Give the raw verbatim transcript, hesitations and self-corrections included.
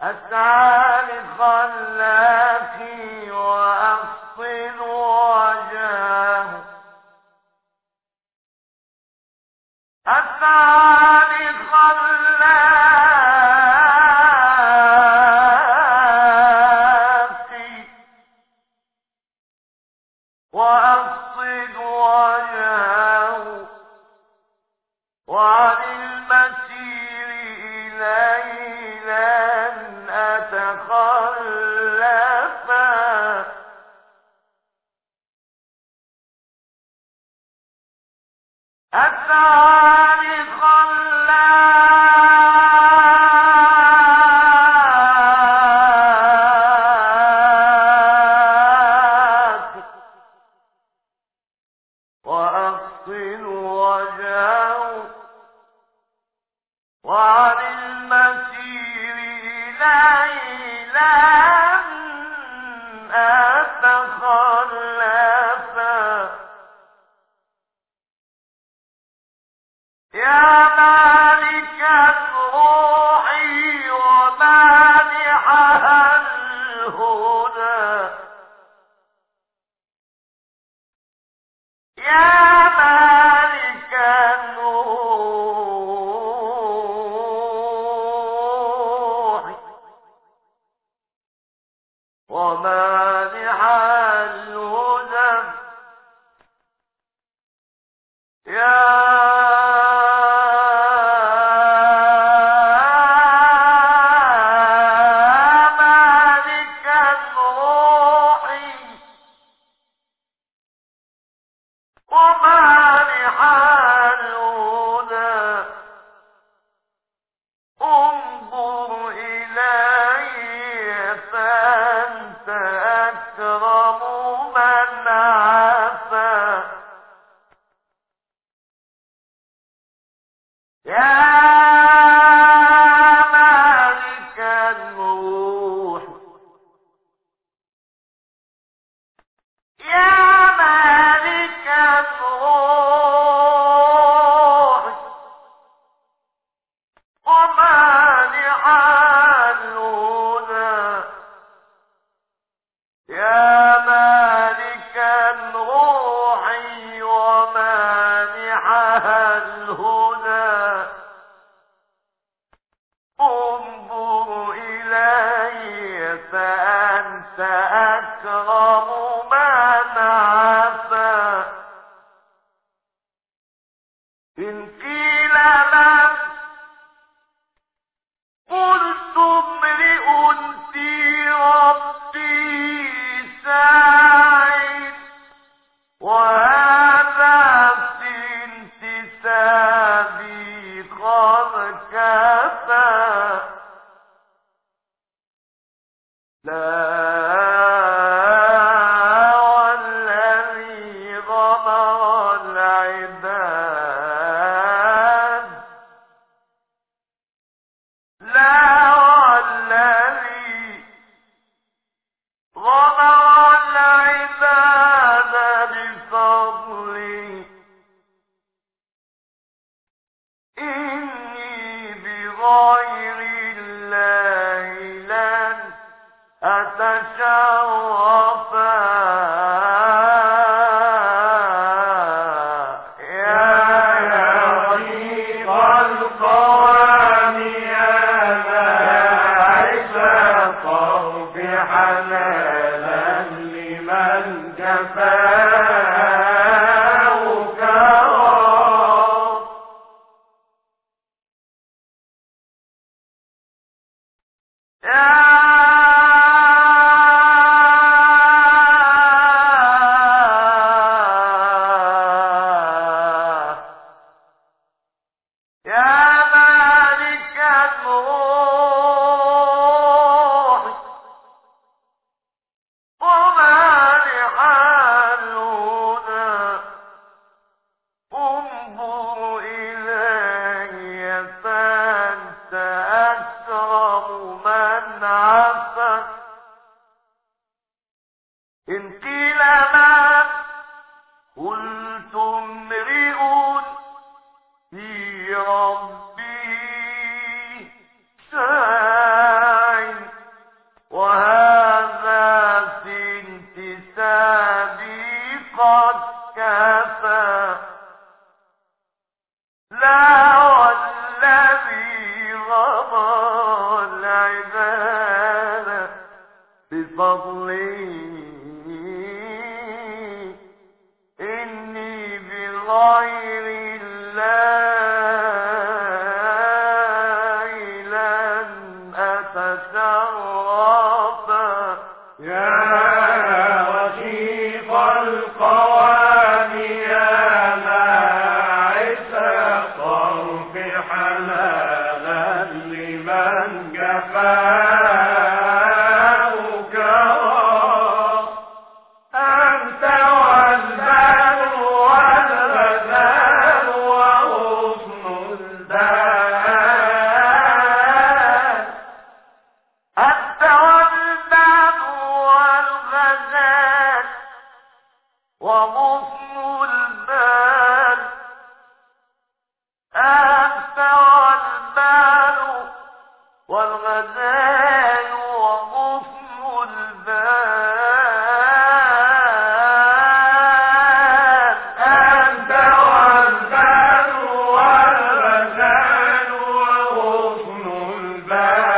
أسعى لخلاقي وأفصل وجاه أسعى لخلاقي وأفصل وجاه وعن المسير إليه لن أتخلفا أسعى لخلاقي وأفصل وجاه وعن المسير إليه لن أتخلفا يا مالك الروح ومانحها الهدى يا مالك الروح ومانحها الهدى يا انظر إلي فأنت أكرم من عفا يا مالك الروح يا مالك الروح ومانع الهدى يا مالك الروح ومانعها الهدى انظر إلي فأنت أكرم من عفا إن قيل من قلت امرئ في ربي ساعد وهذا في انتسابي قد كفى لا والذي غمر العباد لا والذي غمر العباد بفضله إني بغير الله لن أتشرفا يا رقيق القوام يا باعث الطرف حنانا لمن كفاه كرم يا يا مالك الروح ومانع الهدى انظر إلي فأنت أكرم من عفا فضله إني بغير الله لن أتشرف يا رشيق القوام يا باعث الطرف حلالا لمن جفاه كرى أنت والبدر والغزال وغصن البال أنت والبدر والغزال وغصن البال أنت والبال والغزال وغصن البال أنت والبدر والغزال وغصن البال